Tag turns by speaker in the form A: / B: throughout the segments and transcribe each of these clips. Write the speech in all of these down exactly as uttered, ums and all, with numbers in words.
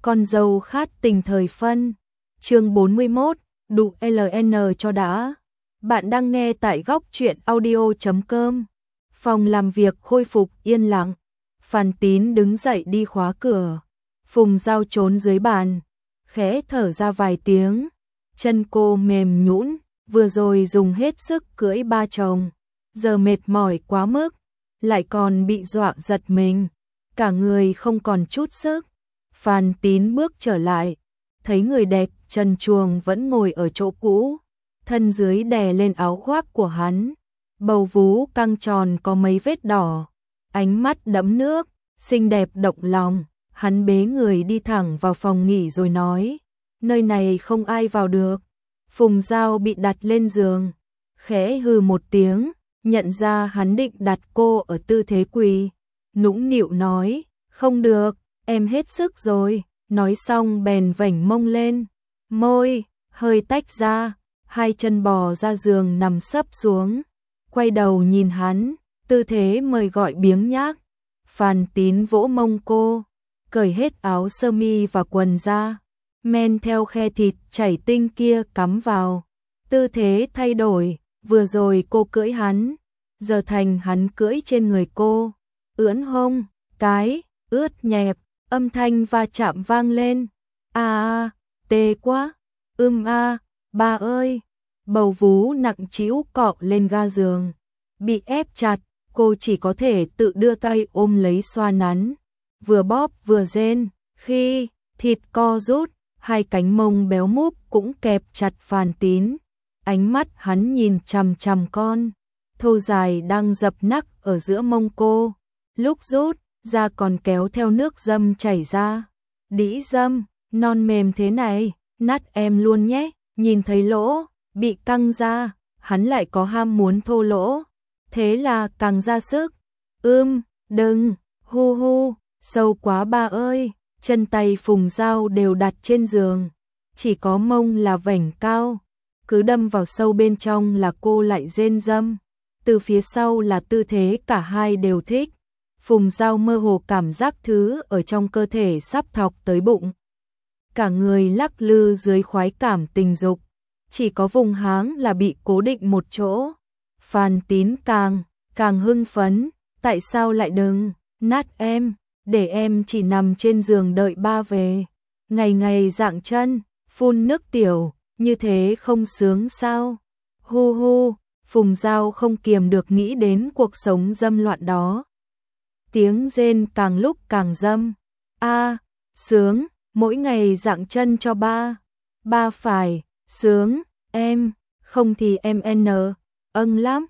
A: Con dâu khát tình thời phân. Chương bốn mươi mốt, đụ lờ en cho đã. Bạn đang nghe tại góc truyện audio chấm com. Phòng làm việc khôi phục yên lặng. Phan Tín đứng dậy đi khóa cửa. Phùng Giao trốn dưới bàn, khẽ thở ra vài tiếng. Chân cô mềm nhũn, vừa rồi dùng hết sức cưỡi ba chồng, giờ mệt mỏi quá mức, lại còn bị dọa giật mình, cả người không còn chút sức. Phan Tín bước trở lại, thấy người đẹp trần truồng vẫn ngồi ở chỗ cũ, thân dưới đè lên áo khoác của hắn, bầu vú căng tròn có mấy vết đỏ, ánh mắt đẫm nước, xinh đẹp động lòng. Hắn bế người đi thẳng vào phòng nghỉ rồi nói, nơi này không ai vào được. Phùng Giao bị đặt lên giường, khẽ hừ một tiếng, nhận ra hắn định đặt cô ở tư thế quỳ, nũng nịu nói, không được, em hết sức rồi, nói xong bèn vểnh mông lên, môi hơi tách ra, hai chân bò ra giường nằm sấp xuống, quay đầu nhìn hắn, tư thế mời gọi biếng nhác. Phan Tín vỗ mông cô, cởi hết áo sơ mi và quần ra, men theo khe thịt chảy tinh kia cắm vào, tư thế thay đổi, vừa rồi cô cưỡi hắn, giờ thành hắn cưỡi trên người cô, ưỡn hông, cái, ướt nhẹp, âm thanh va chạm vang lên, a a, tê quá, ưm a, ba ơi, bầu vú nặng trĩu cọ lên ga giường, bị ép chặt, cô chỉ có thể tự đưa tay ôm lấy xoa nắn, vừa bóp vừa rên, khi thịt co rút, hai cánh mông béo múp cũng kẹp chặt Phan Tín, ánh mắt hắn nhìn chằm chằm con thô dài đang dập nắc ở giữa mông cô, lúc rút ra còn kéo theo nước dâm chảy ra. Đĩ dâm, non mềm thế này, nát em luôn nhé. Nhìn thấy lỗ bị căng ra, hắn lại có ham muốn thô lỗ, thế là càng ra sức. Ưm, đừng, hu hu, sâu quá ba ơi. Chân tay Phùng Giao đều đặt trên giường, chỉ có mông là vểnh cao, cứ đâm vào sâu bên trong là cô lại rên râm, từ phía sau là tư thế cả hai đều thích. Phùng Giao mơ hồ cảm giác thứ ở trong cơ thể sắp thọc tới bụng, cả người lắc lư dưới khoái cảm tình dục, chỉ có vùng háng là bị cố định một chỗ. Phan Tín càng, càng hưng phấn, tại sao lại đừng, nát em, để em chỉ nằm trên giường đợi ba về, ngày ngày dạng chân, phun nước tiểu, như thế không sướng sao? Hu hu, Phùng Giao không kiềm được nghĩ đến cuộc sống dâm loạn đó. Tiếng rên càng lúc càng dâm. A, sướng, mỗi ngày dạng chân cho ba. Ba phải, sướng, em, không thì em n, âng lắm.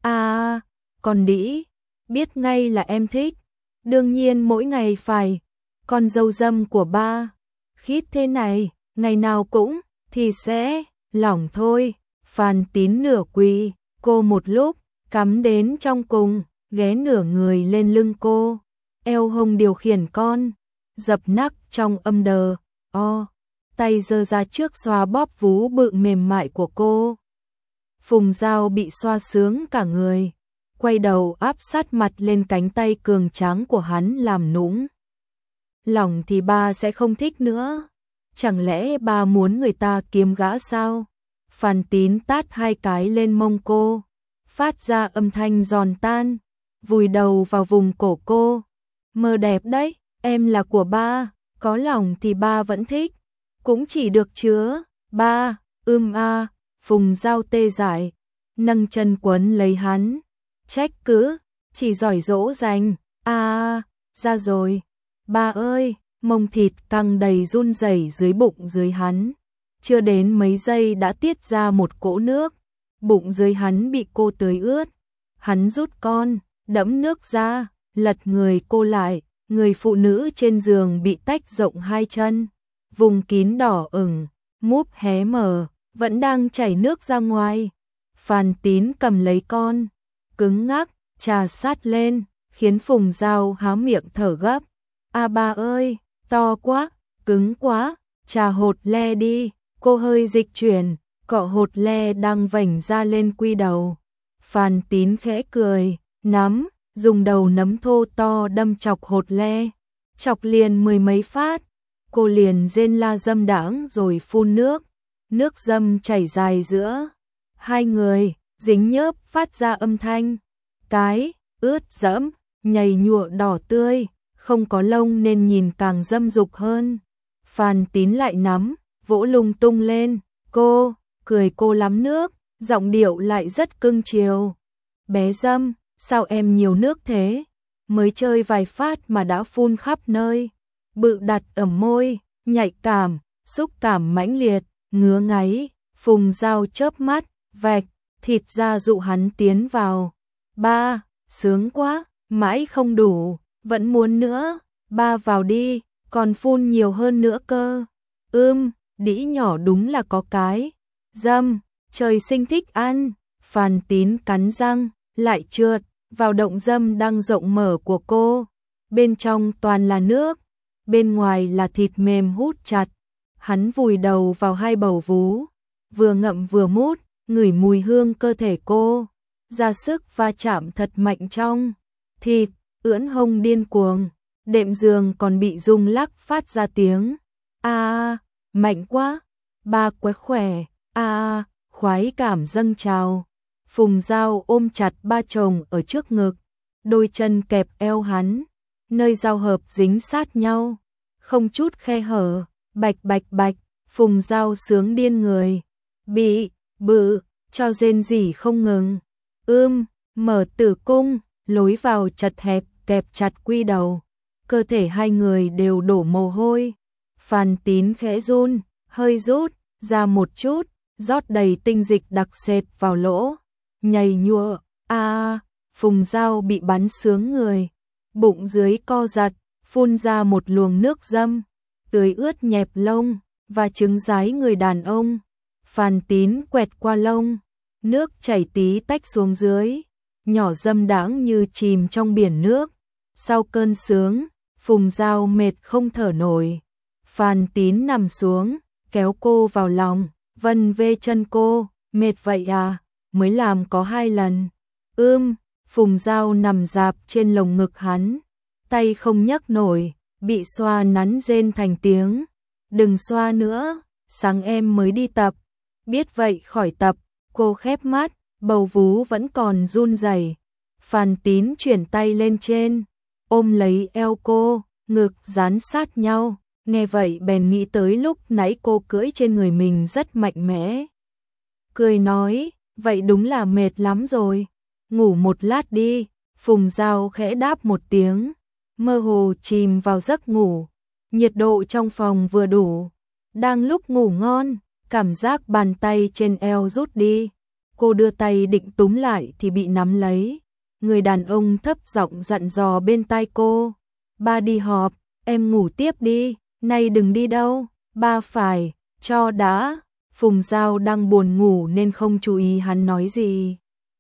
A: A, còn đĩ, biết ngay là em thích. Đương nhiên mỗi ngày phải, con dâu dâm của ba. Khít thế này, ngày nào cũng, thì sẽ, lỏng thôi. Phan Tín nửa quỳ, cô một lúc, cắm đến trong cùng, ghé nửa người lên lưng cô, eo hông điều khiển con, dập nắc trong âm đờ, o, tay giơ ra trước xoa bóp vú bự mềm mại của cô. Phùng Giao bị xoa sướng cả người, quay đầu áp sát mặt lên cánh tay cường tráng của hắn làm nũng. Lòng thì ba sẽ không thích nữa, chẳng lẽ ba muốn người ta kiếm gã sao? Phan Tín tát hai cái lên mông cô, phát ra âm thanh giòn tan, vùi đầu vào vùng cổ cô. Mơ đẹp đấy, em là của ba, có lòng thì ba vẫn thích, cũng chỉ được chứa, ba, ưm a, Phùng Giao tê dại, nâng chân quấn lấy hắn, trách cứ, chỉ giỏi dỗ dành, a a, ra rồi, ba ơi, mông thịt căng đầy run rẩy dưới bụng dưới hắn, chưa đến mấy giây đã tiết ra một cỗ nước, bụng dưới hắn bị cô tưới ướt, hắn rút con, đẫm nước ra, lật người cô lại, người phụ nữ trên giường bị tách rộng hai chân, vùng kín đỏ ửng, múp hé mở, vẫn đang chảy nước ra ngoài. Phan Tín cầm lấy con, cứng ngắc, trà sát lên, khiến Phùng Giao há miệng thở gấp. A ba ơi, to quá, cứng quá, trà hột le đi, cô hơi dịch chuyển, cọ hột le đang vảnh ra lên quy đầu. Phan Tín khẽ cười, nắm, dùng đầu nấm thô to đâm chọc hột le, chọc liền mười mấy phát, cô liền rên la dâm đãng rồi phun nước, nước dâm chảy dài giữa hai người, dính nhớp phát ra âm thanh, cái, ướt dẫm, nhầy nhụa đỏ tươi, không có lông nên nhìn càng dâm dục hơn. Phan Tín lại nắm, vỗ lung tung lên, cô, cười cô lắm nước, giọng điệu lại rất cưng chiều. Bé dâm, sao em nhiều nước thế? Mới chơi vài phát mà đã phun khắp nơi. Bự đặt ở môi, nhạy cảm, xúc cảm mãnh liệt, ngứa ngáy, Phùng Dao chớp mắt, vạch, thịt ra dụ hắn tiến vào. Ba, sướng quá, mãi không đủ, vẫn muốn nữa, ba vào đi, còn phun nhiều hơn nữa cơ. Ưm, đĩ nhỏ đúng là có cái. Dâm, trời sinh thích ăn. Phan Tín cắn răng, lại trượt vào động dâm đang rộng mở của cô. Bên trong toàn là nước, bên ngoài là thịt mềm hút chặt. Hắn vùi đầu vào hai bầu vú, vừa ngậm vừa mút, ngửi mùi hương cơ thể cô, ra sức va chạm thật mạnh trong thịt, ưỡn hông điên cuồng, đệm giường còn bị rung lắc phát ra tiếng a, mạnh quá, ba quá khỏe, a, khoái cảm dâng trào. Phùng Dao ôm chặt ba chồng ở trước ngực, đôi chân kẹp eo hắn, nơi giao hợp dính sát nhau, không chút khe hở, bạch bạch bạch, Phùng Dao sướng điên người, bị, bự, cho rên rỉ không ngừng. Ưm, mở tử cung, lối vào chật hẹp, kẹp chặt quy đầu, cơ thể hai người đều đổ mồ hôi. Phan Tín khẽ run, hơi rút ra một chút, rót đầy tinh dịch đặc sệt vào lỗ, nhầy nhụa, a, Phùng Dao bị bắn sướng người, bụng dưới co giật, phun ra một luồng nước dâm, tưới ướt nhẹp lông và trứng rái người đàn ông. Phan Tín quẹt qua lông, nước chảy tí tách xuống dưới, nhỏ dâm đãng như chìm trong biển nước. Sau cơn sướng, Phùng Dao mệt không thở nổi. Phan Tín nằm xuống, kéo cô vào lòng, vân vê chân cô, mệt vậy à, mới làm có hai lần. Ưm, Phùng Dao nằm rạp trên lồng ngực hắn, tay không nhấc nổi, bị xoa nắn rên thành tiếng. Đừng xoa nữa, sáng em mới đi tập. Biết vậy khỏi tập, cô khép mắt, bầu vú vẫn còn run rẩy. Phan Tín chuyển tay lên trên, ôm lấy eo cô, ngực dán sát nhau. Nghe vậy bèn nghĩ tới lúc nãy cô cưỡi trên người mình rất mạnh mẽ. Cười nói, vậy đúng là mệt lắm rồi. Ngủ một lát đi. Phùng Dao khẽ đáp một tiếng, mơ hồ chìm vào giấc ngủ. Nhiệt độ trong phòng vừa đủ. Đang lúc ngủ ngon, cảm giác bàn tay trên eo rút đi. Cô đưa tay định túm lại thì bị nắm lấy. Người đàn ông thấp giọng dặn dò bên tai cô. Ba đi họp, em ngủ tiếp đi, nay đừng đi đâu, ba phải, cho đã. Phùng Dao đang buồn ngủ nên không chú ý hắn nói gì.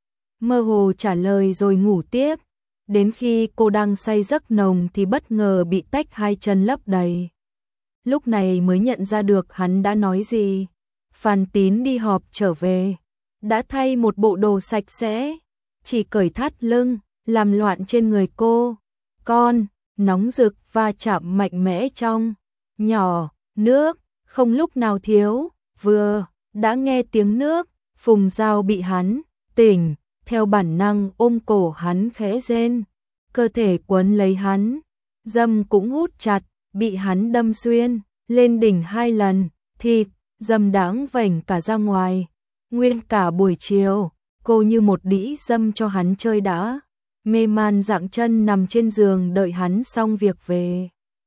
A: Mơ hồ trả lời rồi ngủ tiếp. Đến khi cô đang say giấc nồng thì bất ngờ bị tách hai chân lấp đầy. Lúc này mới nhận ra được hắn đã nói gì. Phan Tín đi họp trở về, đã thay một bộ đồ sạch sẽ, chỉ cởi thắt lưng, làm loạn trên người cô. Con, nóng rực và chạm mạnh mẽ trong, nhỏ, nước, không lúc nào thiếu, vừa, đã nghe tiếng nước, Phùng Dao bị hắn, tỉnh, theo bản năng ôm cổ hắn khẽ rên, cơ thể quấn lấy hắn, dâm cũng hút chặt, bị hắn đâm xuyên, lên đỉnh hai lần, thịt, dâm đãng vảnh cả ra ngoài. Nguyên cả buổi chiều, cô như một đĩ dâm cho hắn chơi đã, mê man dạng chân nằm trên giường đợi hắn xong việc về.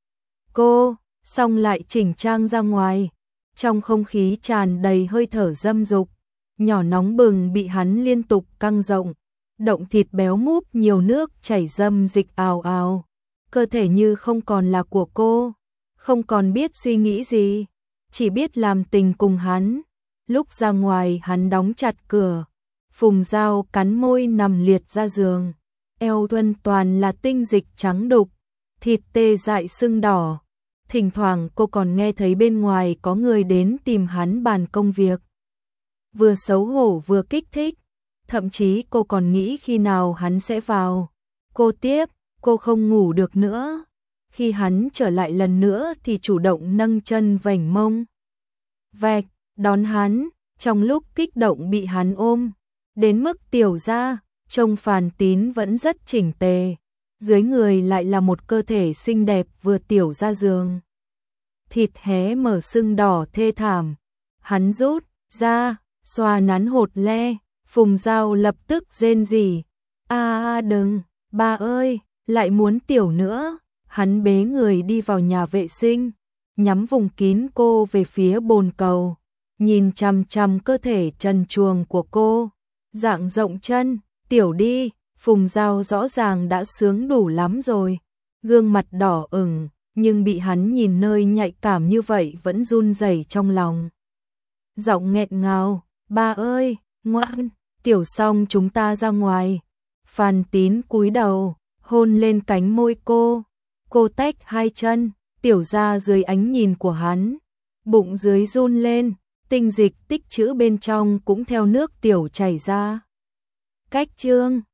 A: Cô, xong lại chỉnh trang ra ngoài, trong không khí tràn đầy hơi thở dâm dục, nhỏ nóng bừng bị hắn liên tục căng rộng, động thịt béo múp nhiều nước chảy dâm dịch ào ào, cơ thể như không còn là của cô, không còn biết suy nghĩ gì, chỉ biết làm tình cùng hắn. Lúc ra ngoài hắn đóng chặt cửa, Phùng Dao cắn môi nằm liệt ra giường, eo thuần toàn là tinh dịch trắng đục, thịt tê dại sưng đỏ. Thỉnh thoảng cô còn nghe thấy bên ngoài có người đến tìm hắn bàn công việc. Vừa xấu hổ vừa kích thích, thậm chí cô còn nghĩ khi nào hắn sẽ vào. Cô tiếp, cô không ngủ được nữa. Khi hắn trở lại lần nữa thì chủ động nâng chân vành mông vạch đón hắn, trong lúc kích động bị hắn ôm. Đến mức Tiểu Gia, trông Phan Tín vẫn rất chỉnh tề, dưới người lại là một cơ thể xinh đẹp vừa tiểu ra giường. Thịt hé mở sưng đỏ thê thảm, hắn rút ra, xoa nắn hột le, Phùng Dao lập tức rên rỉ. A a đừng, ba ơi, lại muốn tiểu nữa. Hắn bế người đi vào nhà vệ sinh, nhắm vùng kín cô về phía bồn cầu, nhìn chằm chằm cơ thể trần truồng của cô. Dạng rộng chân, tiểu đi, Phùng Dao rõ ràng đã sướng đủ lắm rồi. Gương mặt đỏ ửng, nhưng bị hắn nhìn nơi nhạy cảm như vậy vẫn run rẩy trong lòng. Giọng nghẹn ngào, ba ơi, ngoan, tiểu xong chúng ta ra ngoài. Phan Tín cúi đầu, hôn lên cánh môi cô. Cô tách hai chân, tiểu ra dưới ánh nhìn của hắn. Bụng dưới run lên, tinh dịch tích trữ bên trong cũng theo nước tiểu chảy ra. Cách chương